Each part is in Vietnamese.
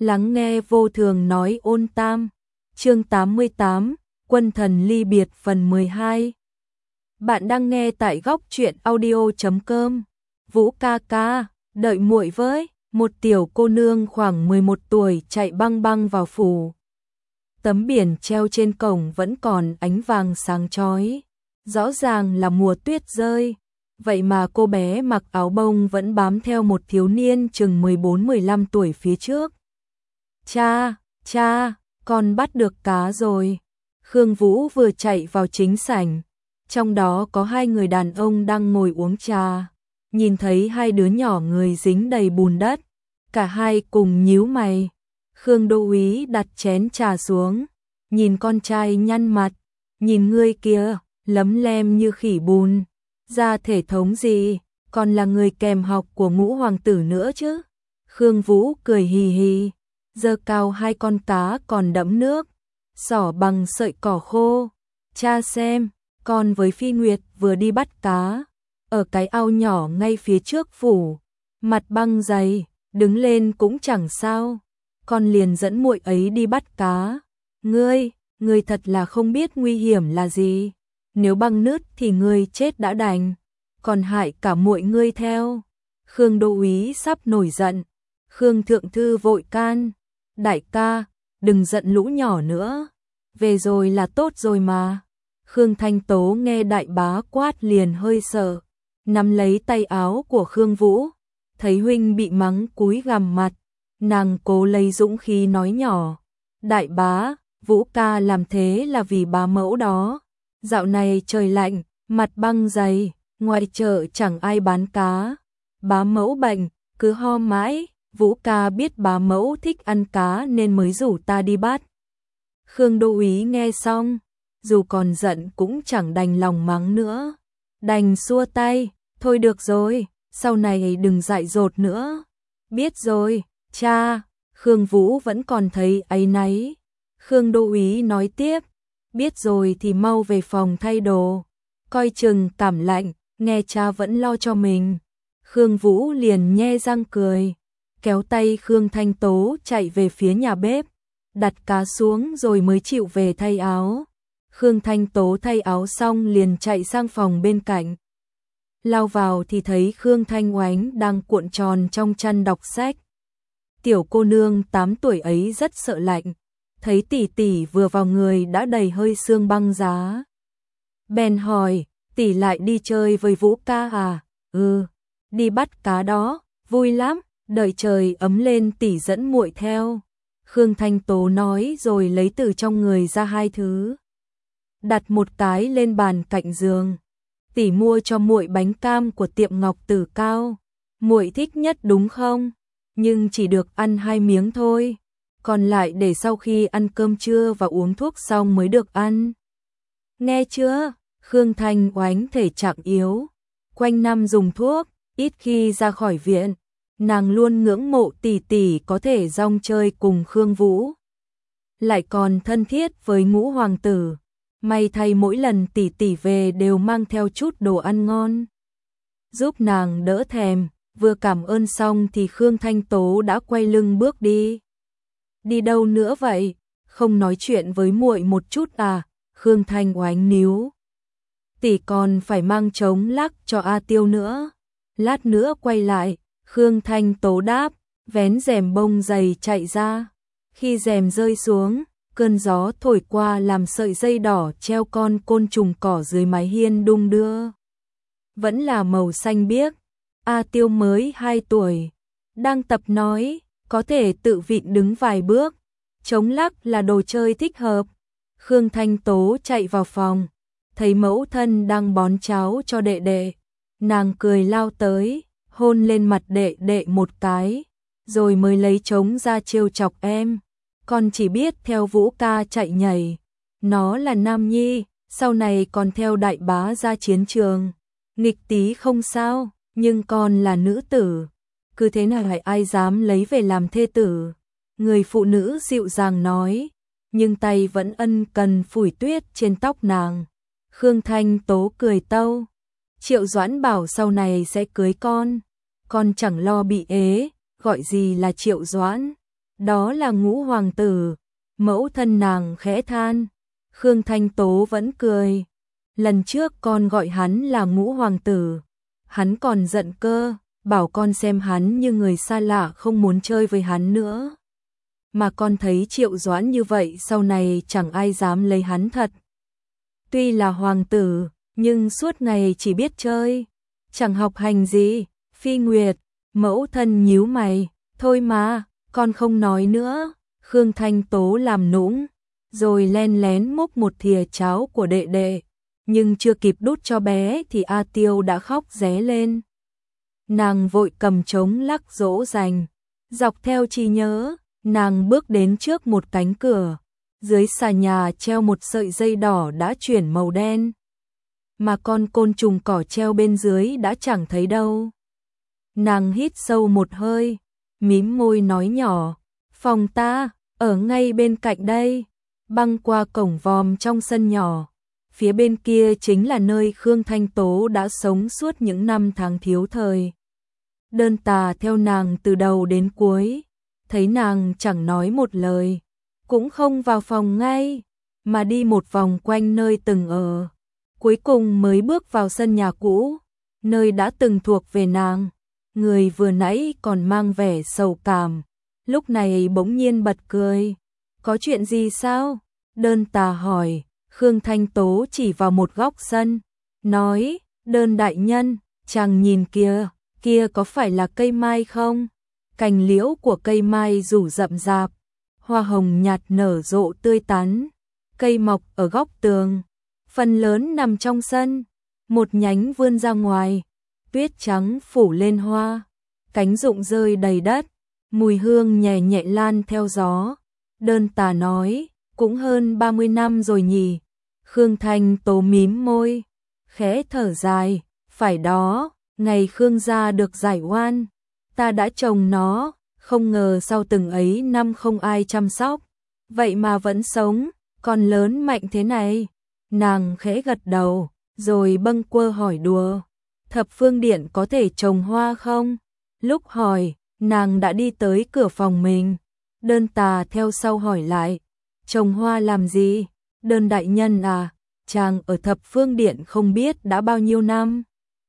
Lắng nghe vô thường nói ôn tam. Chương 88, Quân thần ly biệt phần 12. Bạn đang nghe tại góc truyện audio.com. Vũ ca ca, đợi muội với. Một tiểu cô nương khoảng 11 tuổi chạy băng băng vào phủ. Tấm biển treo trên cổng vẫn còn ánh vàng sáng chói. Rõ ràng là mùa tuyết rơi. Vậy mà cô bé mặc áo bông vẫn bám theo một thiếu niên chừng 14-15 tuổi phía trước. Cha, con bắt được cá rồi. Khương Vũ vừa chạy vào chính sảnh. Trong đó có hai người đàn ông đang ngồi uống trà. Nhìn thấy hai đứa nhỏ người dính đầy bùn đất. Cả hai cùng nhíu mày. Khương Đô Úy đặt chén trà xuống. Nhìn con trai nhăn mặt. Nhìn ngươi kia, lấm lem như khỉ bùn. Ra thể thống gì, còn là người kèm học của Ngũ hoàng tử nữa chứ. Khương Vũ cười hì hì. Giơ cao hai con cá còn đẫm nước. Xỏ bằng sợi cỏ khô. Cha xem, con với Phi Nguyệt vừa đi bắt cá. Ở cái ao nhỏ ngay phía trước phủ. Mặt băng dày, đứng lên cũng chẳng sao. Con liền dẫn muội ấy đi bắt cá. Ngươi thật là không biết nguy hiểm là gì. Nếu băng nứt thì ngươi chết đã đành. Còn hại cả muội ngươi theo. Khương Đô Úy sắp nổi giận. Khương Thượng Thư vội can. Đại ca, đừng giận lũ nhỏ nữa. Về rồi là tốt rồi mà. Khương Thanh Tố nghe đại bá quát liền hơi sợ. Nắm lấy tay áo của Khương Vũ. Thấy huynh bị mắng cúi gằm mặt. Nàng cố lấy dũng khí nói nhỏ. Đại bá, Vũ ca làm thế là vì bá mẫu đó. Dạo này trời lạnh, mặt băng dày, ngoài chợ chẳng ai bán cá. Bá mẫu bệnh, cứ ho mãi. Vũ ca biết bá mẫu thích ăn cá nên mới rủ ta đi bắt. Khương Đô Úy nghe xong, dù còn giận cũng chẳng đành lòng mắng nữa. Đành xua tay, thôi được rồi, sau này đừng dại dột nữa. Biết rồi, cha. Khương Vũ vẫn còn thấy áy náy. Khương Đô Úy nói tiếp, biết rồi thì mau về phòng thay đồ. Coi chừng cảm lạnh, nghe cha vẫn lo cho mình. Khương Vũ liền nhe răng cười. Kéo tay Khương Thanh Tố chạy về phía nhà bếp, đặt cá xuống rồi mới chịu về thay áo. Khương Thanh Tố thay áo xong liền chạy sang phòng bên cạnh. Lao vào thì thấy Khương Thanh Oánh đang cuộn tròn trong chăn đọc sách. Tiểu cô nương 8 tuổi ấy rất sợ lạnh, thấy tỷ tỷ vừa vào người đã đầy hơi sương băng giá. Bèn hỏi, tỷ lại đi chơi với Vũ ca à? Ừ, đi bắt cá đó, vui lắm. Đợi trời ấm lên tỷ dẫn muội theo. Khương Thanh Tố nói rồi lấy từ trong người ra hai thứ. Đặt một cái lên bàn cạnh giường. Tỷ mua cho muội bánh cam của tiệm Ngọc Tử Cao. Muội thích nhất đúng không? Nhưng chỉ được ăn 2 miếng thôi. Còn lại để sau khi ăn cơm trưa và uống thuốc xong mới được ăn. Nghe chưa? Khương Thanh Oánh thể trạng yếu. Quanh năm dùng thuốc, ít khi ra khỏi viện. Nàng luôn ngưỡng mộ tỷ tỷ có thể rong chơi cùng Khương Vũ. Lại còn thân thiết với Ngũ hoàng tử. May thay mỗi lần tỷ tỷ về đều mang theo chút đồ ăn ngon. Giúp nàng đỡ thèm, vừa cảm ơn xong thì Khương Thanh Tố đã quay lưng bước đi. Đi đâu nữa vậy? Không nói chuyện với muội một chút à? Khương Thanh Oánh níu. Tỷ còn phải mang trống lắc cho A Tiêu nữa. Lát nữa quay lại. Khương Thanh Tố đáp, vén rèm bông dày chạy ra. Khi rèm rơi xuống, cơn gió thổi qua làm sợi dây đỏ treo con côn trùng cỏ dưới mái hiên đung đưa. Vẫn là màu xanh biếc. A Tiêu mới 2 tuổi. Đang tập nói, có thể tự vịn đứng vài bước. Trống lắc là đồ chơi thích hợp. Khương Thanh Tố chạy vào phòng. Thấy mẫu thân đang bón cháo cho đệ đệ. Nàng cười lao tới. Hôn lên mặt đệ đệ một cái, rồi mới lấy trống ra trêu chọc em. Con chỉ biết theo Vũ ca chạy nhảy. Nó là nam nhi, sau này còn theo đại bá ra chiến trường. Nghịch tí không sao, nhưng con là nữ tử. Cứ thế nào lại ai dám lấy về làm thê tử. Người phụ nữ dịu dàng nói, nhưng tay vẫn ân cần phủi tuyết trên tóc nàng. Khương Thanh Tố cười tâu. Triệu Doãn bảo sau này sẽ cưới con chẳng lo bị ế, gọi gì là Triệu Doãn. Đó là Ngũ hoàng tử. Mẫu thân nàng khẽ than. Khương Thanh Tố vẫn cười. Lần trước con gọi hắn là Ngũ hoàng tử, hắn còn giận cơ, bảo con xem hắn như người xa lạ không muốn chơi với hắn nữa. Mà con thấy Triệu Doãn như vậy sau này chẳng ai dám lấy hắn thật. Tuy là hoàng tử, nhưng suốt ngày chỉ biết chơi, chẳng học hành gì. Phi Nguyệt, mẫu thân nhíu mày, thôi mà, con không nói nữa. Khương Thanh Tố làm nũng, rồi len lén múc một thìa cháo của đệ đệ, nhưng chưa kịp đút cho bé thì A Tiêu đã khóc ré lên. Nàng vội cầm trống lắc dỗ dành, dọc theo trí nhớ, nàng bước đến trước một cánh cửa, dưới xà nhà treo một sợi dây đỏ đã chuyển màu đen, mà con côn trùng cỏ treo bên dưới đã chẳng thấy đâu. Nàng hít sâu một hơi, mím môi nói nhỏ, phòng ta, ở ngay bên cạnh đây. Băng qua cổng vòm trong sân nhỏ, phía bên kia chính là nơi Khương Thanh Tố đã sống suốt những năm tháng thiếu thời. Đơn Tà theo nàng từ đầu đến cuối, thấy nàng chẳng nói một lời, cũng không vào phòng ngay, mà đi một vòng quanh nơi từng ở, cuối cùng mới bước vào sân nhà cũ, nơi đã từng thuộc về nàng. Người vừa nãy còn mang vẻ sầu cảm, lúc này bỗng nhiên bật cười. Có chuyện gì sao? Đơn Tà hỏi. Khương Thanh Tố chỉ vào một góc sân, nói, Đơn đại nhân, chàng nhìn kìa, kia có phải là cây mai không? Cành liễu của cây mai rủ rậm rạp, hoa hồng nhạt nở rộ tươi tắn, cây mọc ở góc tường, phần lớn nằm trong sân, một nhánh vươn ra ngoài, tuyết trắng phủ lên hoa, cánh rụng rơi đầy đất, mùi hương nhẹ nhẹ lan theo gió. Đơn Tà nói, cũng hơn 30 năm rồi nhỉ. Khương Thanh Tố mím môi, khẽ thở dài, phải đó, ngày Khương gia được giải oan, ta đã trồng nó, không ngờ sau từng ấy năm không ai chăm sóc, vậy mà vẫn sống, còn lớn mạnh thế này. Nàng khẽ gật đầu, rồi bâng quơ hỏi đùa, Thập Phương Điện có thể trồng hoa không? Lúc hỏi, nàng đã đi tới cửa phòng mình. Đơn Tà theo sau hỏi lại, trồng hoa làm gì? Đơn đại nhân à, chàng ở Thập Phương Điện không biết đã bao nhiêu năm.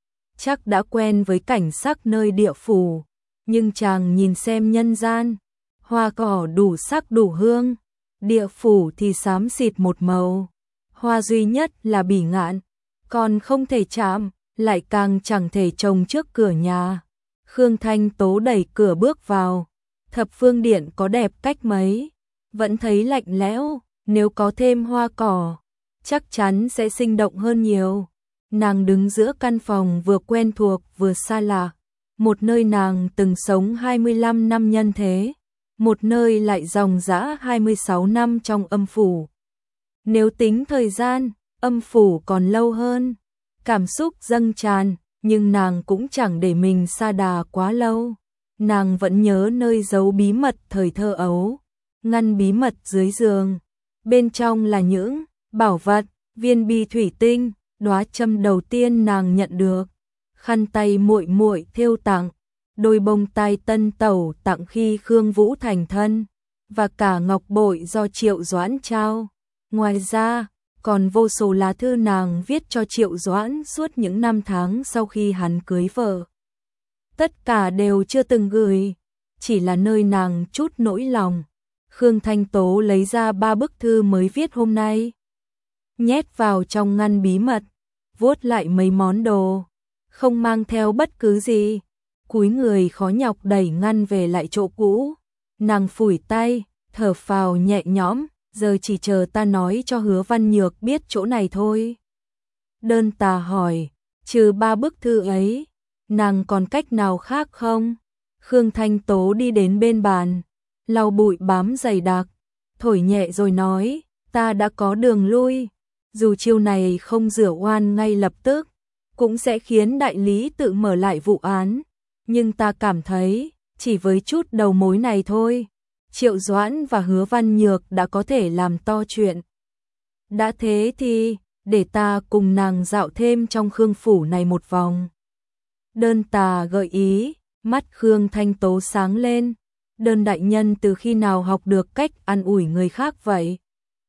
Chắc đã quen với cảnh sắc nơi địa phủ, nhưng chàng nhìn xem nhân gian, hoa cỏ đủ sắc đủ hương, địa phủ thì xám xịt một màu, hoa duy nhất là bỉ ngạn, còn không thể chạm, lại càng chẳng thể trồng trước cửa nhà. Khương Thanh Tố đẩy cửa bước vào. Thập Phương Điện có đẹp cách mấy, vẫn thấy lạnh lẽo, nếu có thêm hoa cỏ, chắc chắn sẽ sinh động hơn nhiều. Nàng đứng giữa căn phòng vừa quen thuộc vừa xa lạ, một nơi nàng từng sống 25 năm nhân thế, một nơi lại dòng dã 26 năm trong âm phủ. Nếu tính thời gian, âm phủ còn lâu hơn. Cảm xúc dâng tràn, nhưng nàng cũng chẳng để mình sa đà quá lâu. Nàng vẫn nhớ nơi giấu bí mật thời thơ ấu, ngăn bí mật dưới giường. Bên trong là những bảo vật, viên bi thủy tinh, đóa châm đầu tiên nàng nhận được, khăn tay muội muội thêu tặng, đôi bông tai tân tẩu tặng khi Khương Vũ thành thân, và cả ngọc bội do Triệu Doãn trao. Ngoài ra, còn vô số lá thư nàng viết cho Triệu Doãn suốt những năm tháng sau khi hắn cưới vợ. Tất cả đều chưa từng gửi, chỉ là nơi nàng chút nỗi lòng. Khương Thanh Tố lấy ra 3 bức thư mới viết hôm nay, nhét vào trong ngăn bí mật, vuốt lại mấy món đồ, không mang theo bất cứ gì. Cúi người khó nhọc đẩy ngăn về lại chỗ cũ. Nàng phủi tay, thở phào nhẹ nhõm, giờ chỉ chờ ta nói cho Hứa Văn Nhược biết chỗ này thôi. Đơn Tà hỏi, trừ 3 bức thư ấy, nàng còn cách nào khác không? Khương Thanh Tố đi đến bên bàn, lau bụi bám dày đặc, thổi nhẹ rồi nói, ta đã có đường lui, dù chiêu này không rửa oan ngay lập tức, cũng sẽ khiến đại lý tự mở lại vụ án, nhưng ta cảm thấy, chỉ với chút đầu mối này thôi, Triệu Doãn và Hứa Văn Nhược đã có thể làm to chuyện. Đã thế thì, để ta cùng nàng dạo thêm trong Khương phủ này một vòng. Đơn Tà gợi ý, mắt Khương Thanh Tố sáng lên, Đơn đại nhân từ khi nào học được cách an ủi người khác vậy?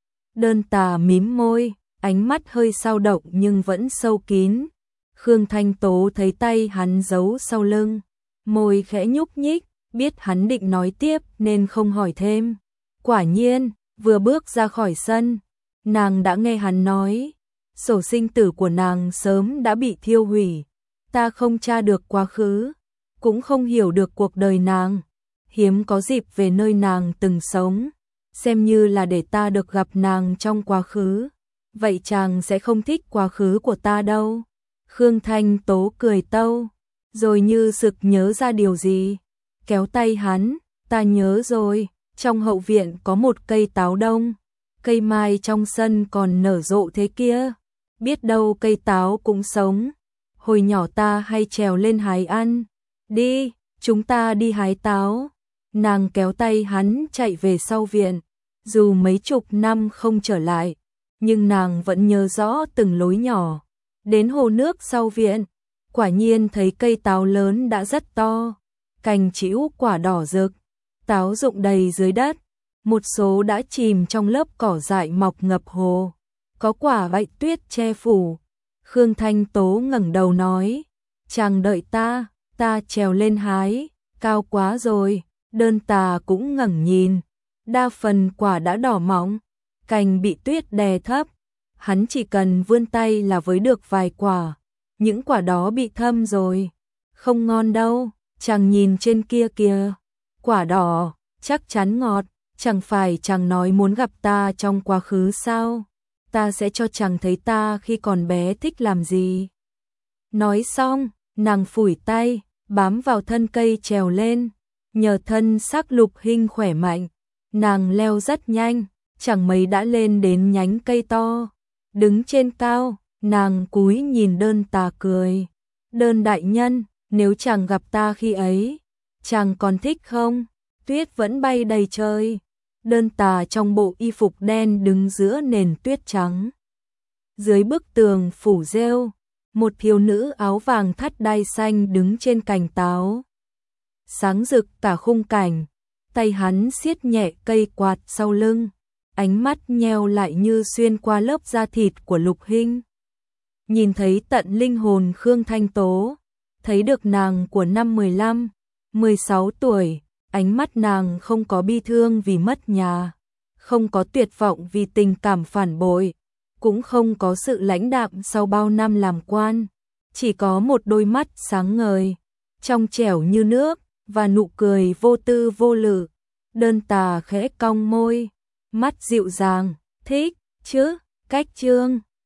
Đơn Tà mím môi, ánh mắt hơi dao động nhưng vẫn sâu kín. Khương Thanh Tố thấy tay hắn giấu sau lưng, môi khẽ nhúc nhích, biết hắn định nói tiếp nên không hỏi thêm. Quả nhiên, vừa bước ra khỏi sân, nàng đã nghe hắn nói, sổ sinh tử của nàng sớm đã bị thiêu hủy, ta không tra được quá khứ, cũng không hiểu được cuộc đời nàng, hiếm có dịp về nơi nàng từng sống, xem như là để ta được gặp nàng trong quá khứ, vậy chàng sẽ không thích quá khứ của ta đâu. Khương Thanh Tố cười tâu, rồi như sực nhớ ra điều gì, kéo tay hắn, ta nhớ rồi, trong hậu viện có một cây táo đông, cây mai trong sân còn nở rộ thế kia, biết đâu cây táo cũng sống, hồi nhỏ ta hay trèo lên hái ăn, đi, chúng ta đi hái táo. Nàng kéo tay hắn chạy về sau viện, dù mấy chục năm không trở lại, nhưng nàng vẫn nhớ rõ từng lối nhỏ. Đến hồ nước sau viện, quả nhiên thấy cây táo lớn đã rất to, cành trĩu quả đỏ rực, táo rụng đầy dưới đất, một số đã chìm trong lớp cỏ dại mọc ngập hồ, có quả bạch tuyết che phủ. Khương Thanh Tố ngẩng đầu nói, chàng đợi ta trèo lên hái, cao quá rồi. Đơn Tà cũng ngẩng nhìn, đa phần quả đã đỏ mọng, cành bị tuyết đè thấp, hắn chỉ cần vươn tay là với được vài quả, những quả đó bị thâm rồi, không ngon đâu, chàng nhìn trên kia kìa, quả đỏ, chắc chắn ngọt, chẳng phải chàng nói muốn gặp ta trong quá khứ sao, ta sẽ cho chàng thấy ta khi còn bé thích làm gì. Nói xong, nàng phủi tay, bám vào thân cây trèo lên. Nhờ thân xác Lục Hinh khỏe mạnh, nàng leo rất nhanh, chẳng mấy đã lên đến nhánh cây to. Đứng trên cao, nàng cúi nhìn Đơn Tà cười. Đơn đại nhân, nếu chàng gặp ta khi ấy, chàng còn thích không? Tuyết vẫn bay đầy trời. Đơn Tà trong bộ y phục đen đứng giữa nền tuyết trắng. Dưới bức tường phủ rêu, một thiếu nữ áo vàng thắt đai xanh đứng trên cành táo. Sáng rực cả khung cảnh, tay hắn siết nhẹ cây quạt sau lưng, ánh mắt nheo lại như xuyên qua lớp da thịt của Lục Hinh. Nhìn thấy tận linh hồn Khương Thanh Tố, thấy được nàng của năm 15, 16 tuổi, ánh mắt nàng không có bi thương vì mất nhà, không có tuyệt vọng vì tình cảm phản bội, cũng không có sự lãnh đạm sau bao năm làm quan, chỉ có một đôi mắt sáng ngời, trong trẻo như nước, và nụ cười vô tư vô lự. Đơn Tà khẽ cong môi, mắt dịu dàng, thích chứ, cách trương.